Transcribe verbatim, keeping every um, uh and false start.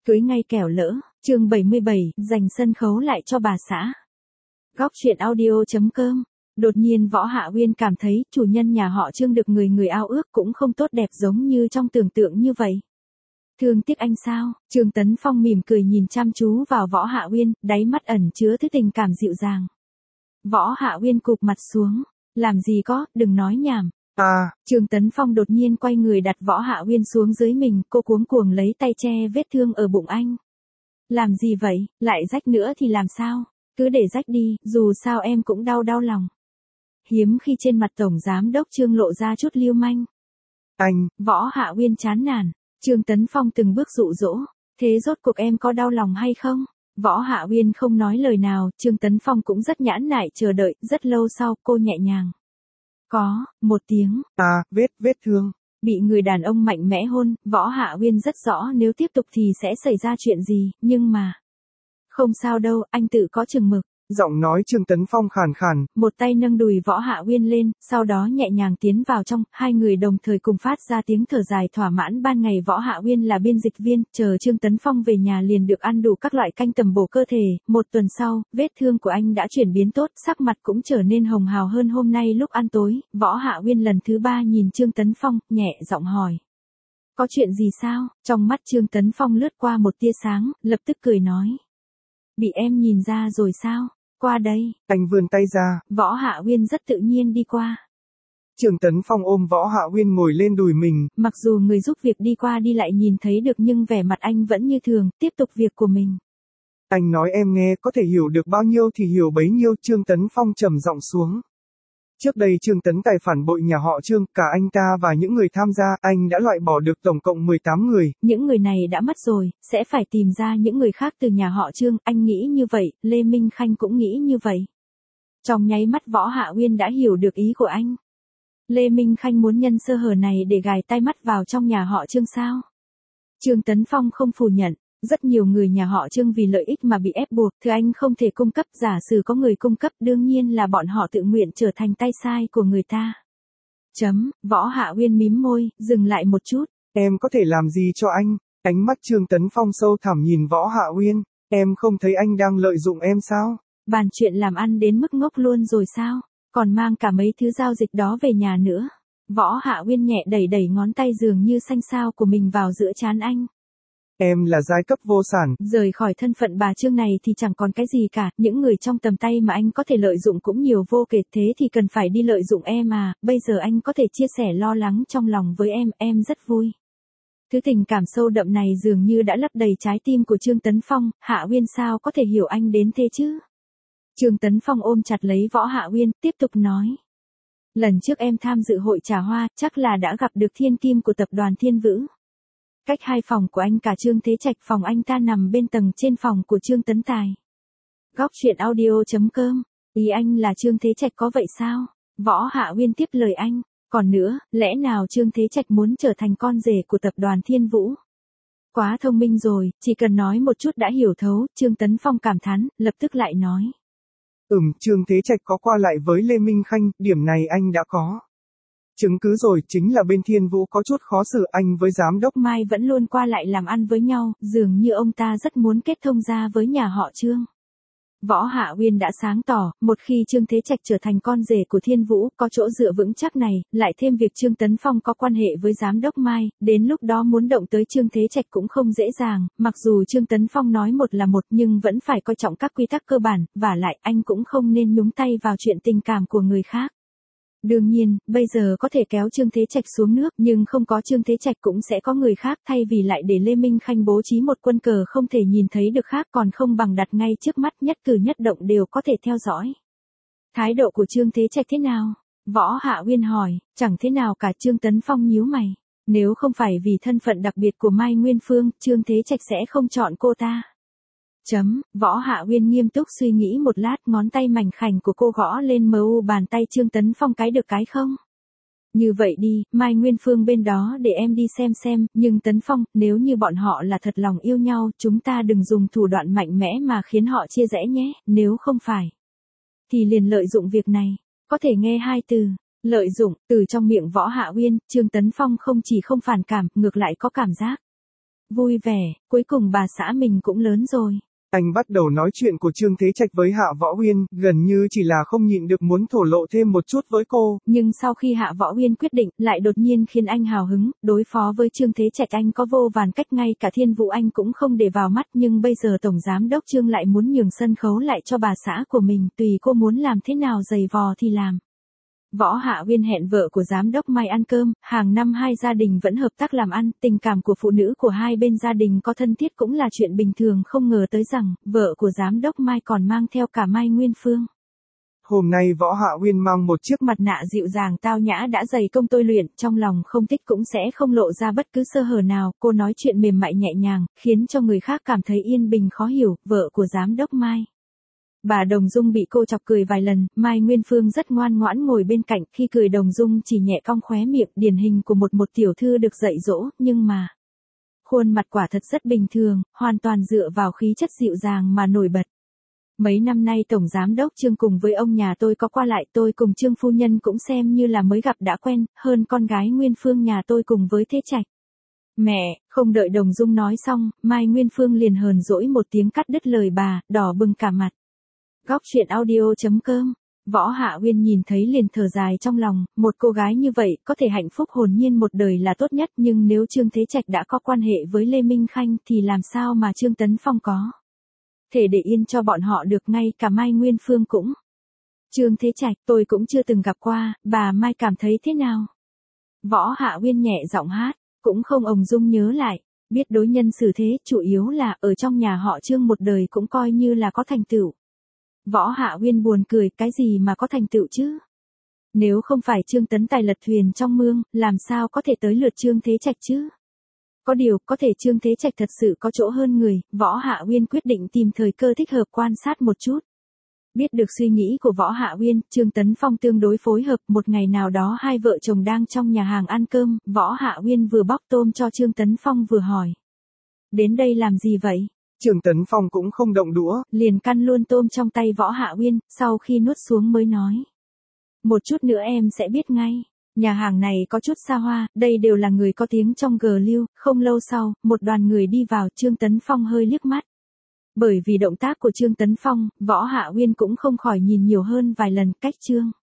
Cưới ngay kẻo lỡ, chương bảy mươi bảy, dành sân khấu lại cho bà xã. Góc truyện audio chấm com. Đột nhiên Võ Hạ Uyên cảm thấy chủ nhân nhà họ Trương được người người ao ước cũng không tốt đẹp giống như trong tưởng tượng như vậy. Thương tiếc anh sao? Trương Tấn Phong mỉm cười nhìn chăm chú vào Võ Hạ Uyên, đáy mắt ẩn chứa thứ tình cảm dịu dàng. Võ Hạ Uyên cụp mặt xuống. Làm gì có, đừng nói nhảm. À, Trương Tấn Phong đột nhiên quay người đặt Võ Hạ Uyên xuống dưới mình, cô cuống cuồng lấy tay che vết thương ở bụng anh. Làm gì vậy, lại rách nữa thì làm sao? Cứ để rách đi, dù sao em cũng đau đau lòng. Hiếm khi trên mặt Tổng Giám Đốc Trương lộ ra chút lưu manh. anh, Võ Hạ Uyên chán nản. Trương Tấn Phong từng bước dụ dỗ. Thế rốt cuộc em có đau lòng hay không? Võ Hạ Uyên không nói lời nào, Trương Tấn Phong cũng rất nhãn nại chờ đợi, rất lâu sau cô nhẹ nhàng. Có, một tiếng. à, vết, vết thương. Bị người đàn ông mạnh mẽ hôn, Võ Hạ Uyên rất rõ nếu tiếp tục thì sẽ xảy ra chuyện gì, nhưng mà... Không sao đâu, anh tự có chừng mực. Giọng nói Trương Tấn Phong khàn khàn. Một tay nâng đùi Võ Hạ Uyên lên, sau đó nhẹ nhàng tiến vào trong, hai người đồng thời cùng phát ra tiếng thở dài thỏa mãn. Ban ngày Võ Hạ Uyên là biên dịch viên, chờ Trương Tấn Phong về nhà liền được ăn đủ các loại canh tầm bổ cơ thể. Một tuần sau, vết thương của anh đã chuyển biến tốt, sắc mặt cũng trở nên hồng hào hơn hôm nay lúc ăn tối. Võ Hạ Uyên lần thứ ba nhìn Trương Tấn Phong, nhẹ giọng hỏi. Có chuyện gì sao? Trong mắt Trương Tấn Phong lướt qua một tia sáng, lập tức cười nói. Bị em nhìn ra rồi sao? Qua đây. Anh vươn tay ra. Võ Hạ Uyên rất tự nhiên đi qua. Trương Tấn Phong ôm Võ Hạ Uyên ngồi lên đùi mình. Mặc dù người giúp việc đi qua đi lại nhìn thấy được nhưng vẻ mặt anh vẫn như thường, tiếp tục việc của mình. Anh nói em nghe có thể hiểu được bao nhiêu thì hiểu bấy nhiêu. Trương Tấn Phong trầm giọng xuống. Trước đây Trương Tấn Tài phản bội nhà họ Trương, cả anh ta và những người tham gia, anh đã loại bỏ được tổng cộng mười tám người. Những người này đã mất rồi, sẽ phải tìm ra những người khác từ nhà họ Trương, anh nghĩ như vậy, Lê Minh Khanh cũng nghĩ như vậy. Trong nháy mắt Võ Hạ Uyên đã hiểu được ý của anh. Lê Minh Khanh muốn nhân sơ hở này để gài tai mắt vào trong nhà họ Trương sao? Trương Tấn Phong không phủ nhận. Rất nhiều người nhà họ Trương vì lợi ích mà bị ép buộc, thứ anh không thể cung cấp, giả sử có người cung cấp đương nhiên là bọn họ tự nguyện trở thành tay sai của người ta. Chấm, Võ Hạ Uyên mím môi, dừng lại một chút. Em có thể làm gì cho anh? Ánh mắt Trương Tấn Phong sâu thẳm nhìn Võ Hạ Uyên, em không thấy anh đang lợi dụng em sao? Bàn chuyện làm ăn đến mức ngốc luôn rồi sao? Còn mang cả mấy thứ giao dịch đó về nhà nữa. Võ Hạ Uyên nhẹ đẩy đẩy ngón tay dường như xanh xao của mình vào giữa trán anh. Em là giai cấp vô sản. Rời khỏi thân phận bà Trương này thì chẳng còn cái gì cả, những người trong tầm tay mà anh có thể lợi dụng cũng nhiều vô kể, thế thì cần phải đi lợi dụng em à, bây giờ anh có thể chia sẻ lo lắng trong lòng với em, em rất vui. Thứ tình cảm sâu đậm này dường như đã lấp đầy trái tim của Trương Tấn Phong, Hạ Uyên sao có thể hiểu anh đến thế chứ? Trương Tấn Phong ôm chặt lấy Võ Hạ Uyên, tiếp tục nói. Lần trước em tham dự hội trà hoa, chắc là đã gặp được thiên kim của tập đoàn Thiên Vữ. Cách hai phòng của anh cả Trương Thế Trạch, phòng anh ta nằm bên tầng trên phòng của Trương Tấn Tài. Góc truyện audio chấm com. Ý anh là Trương Thế Trạch có vậy sao? Võ Hạ Uyên tiếp lời anh. Còn nữa, lẽ nào Trương Thế Trạch muốn trở thành con rể của tập đoàn Thiên Vũ? Quá thông minh rồi, chỉ cần nói một chút đã hiểu thấu. Trương Tấn Phong cảm thán, lập tức lại nói. Ừm, Trương Thế Trạch có qua lại với Lê Minh Khanh, điểm này anh đã có chứng cứ rồi, chính là bên Thiên Vũ có chút khó xử, anh với giám đốc Mai vẫn luôn qua lại làm ăn với nhau, dường như ông ta rất muốn kết thông ra với nhà họ Trương. Võ Hạ Uyên đã sáng tỏ, một khi Trương Thế Trạch trở thành con rể của Thiên Vũ, có chỗ dựa vững chắc này, lại thêm việc Trương Tấn Phong có quan hệ với giám đốc Mai, đến lúc đó muốn động tới Trương Thế Trạch cũng không dễ dàng, mặc dù Trương Tấn Phong nói một là một nhưng vẫn phải coi trọng các quy tắc cơ bản, vả lại anh cũng không nên nhúng tay vào chuyện tình cảm của người khác. Đương nhiên, bây giờ có thể kéo Trương Thế Trạch xuống nước, nhưng không có Trương Thế Trạch cũng sẽ có người khác, thay vì lại để Lê Minh Khanh bố trí một quân cờ không thể nhìn thấy được khác, còn không bằng đặt ngay trước mắt, nhất cử nhất động đều có thể theo dõi. Thái độ của Trương Thế Trạch thế nào? Võ Hạ Uyên hỏi. Chẳng thế nào cả. Trương Tấn Phong nhíu mày. Nếu không phải vì thân phận đặc biệt của Mai Nguyên Phương, Trương Thế Trạch sẽ không chọn cô ta. Chấm, Võ Hạ Uyên nghiêm túc suy nghĩ một lát, ngón tay mảnh khảnh của cô gõ lên mờ u bàn tay Trương Tấn Phong, cái được cái không? Như vậy đi, Mai Nguyên Phương bên đó để em đi xem xem, nhưng Tấn Phong, nếu như bọn họ là thật lòng yêu nhau, chúng ta đừng dùng thủ đoạn mạnh mẽ mà khiến họ chia rẽ nhé, nếu không phải thì liền lợi dụng việc này. Có thể nghe hai từ, lợi dụng, từ trong miệng Võ Hạ Uyên, Trương Tấn Phong không chỉ không phản cảm, ngược lại có cảm giác Vui vẻ, cuối cùng bà xã mình cũng lớn rồi. Anh bắt đầu nói chuyện của Trương Thế Trạch với Hạ Võ Uyên, gần như chỉ là không nhịn được muốn thổ lộ thêm một chút với cô. Nhưng sau khi Hạ Võ Uyên quyết định, lại đột nhiên khiến anh hào hứng, đối phó với Trương Thế Trạch anh có vô vàn cách, ngay cả Thiên Vũ anh cũng không để vào mắt, nhưng bây giờ Tổng Giám Đốc Trương lại muốn nhường sân khấu lại cho bà xã của mình, tùy cô muốn làm thế nào giày vò thì làm. Võ Hạ Uyên hẹn vợ của Giám đốc Mai ăn cơm, hàng năm hai gia đình vẫn hợp tác làm ăn, tình cảm của phụ nữ của hai bên gia đình có thân thiết cũng là chuyện bình thường, không ngờ tới rằng, vợ của Giám đốc Mai còn mang theo cả Mai Nguyên Phương. Hôm nay Võ Hạ Uyên mang một chiếc mặt nạ dịu dàng tao nhã đã dày công tôi luyện, trong lòng không thích cũng sẽ không lộ ra bất cứ sơ hở nào, cô nói chuyện mềm mại nhẹ nhàng, khiến cho người khác cảm thấy yên bình khó hiểu, vợ của Giám đốc Mai. Bà Đồng Dung bị cô chọc cười vài lần, Mai Nguyên Phương rất ngoan ngoãn ngồi bên cạnh, khi cười Đồng Dung chỉ nhẹ cong khóe miệng, điển hình của một một tiểu thư được dạy dỗ, nhưng mà khuôn mặt quả thật rất bình thường, hoàn toàn dựa vào khí chất dịu dàng mà nổi bật. Mấy năm nay Tổng Giám đốc Trương cùng với ông nhà tôi có qua lại, tôi cùng Trương phu nhân cũng xem như là mới gặp đã quen, hơn con gái Nguyên Phương nhà tôi cùng với Thế Trạch. Mẹ, không đợi Đồng Dung nói xong, Mai Nguyên Phương liền hờn dỗi một tiếng cắt đứt lời bà, đỏ bừng cả mặt. Góc truyện audio chấm com. Võ Hạ Uyên nhìn thấy liền thở dài trong lòng, một cô gái như vậy có thể hạnh phúc hồn nhiên một đời là tốt nhất, nhưng nếu Trương Thế Trạch đã có quan hệ với Lê Minh Khanh thì làm sao mà Trương Tấn Phong có thể để yên cho bọn họ được, ngay cả Mai Nguyên Phương cũng. Trương Thế Trạch, tôi cũng chưa từng gặp qua, bà Mai cảm thấy thế nào? Võ Hạ Uyên nhẹ giọng hát, cũng không ồng dung nhớ lại, biết đối nhân xử thế, chủ yếu là ở trong nhà họ Trương một đời cũng coi như là có thành tựu. Võ Hạ Uyên buồn cười, cái gì mà có thành tựu chứ? Nếu không phải Trương Tấn Tài lật thuyền trong mương, làm sao có thể tới lượt Trương Thế Trạch chứ? Có điều, có thể Trương Thế Trạch thật sự có chỗ hơn người, Võ Hạ Uyên quyết định tìm thời cơ thích hợp quan sát một chút. Biết được suy nghĩ của Võ Hạ Uyên, Trương Tấn Phong tương đối phối hợp, một ngày nào đó hai vợ chồng đang trong nhà hàng ăn cơm, Võ Hạ Uyên vừa bóc tôm cho Trương Tấn Phong vừa hỏi. Đến đây làm gì vậy? Trương Tấn Phong cũng không động đũa, liền căn luôn tôm trong tay Võ Hạ Uyên, sau khi nuốt xuống mới nói. Một chút nữa em sẽ biết ngay. Nhà hàng này có chút xa hoa, đây đều là người có tiếng trong G Lưu, không lâu sau, một đoàn người đi vào, Trương Tấn Phong hơi liếc mắt. Bởi vì động tác của Trương Tấn Phong, Võ Hạ Uyên cũng không khỏi nhìn nhiều hơn vài lần, cách Trương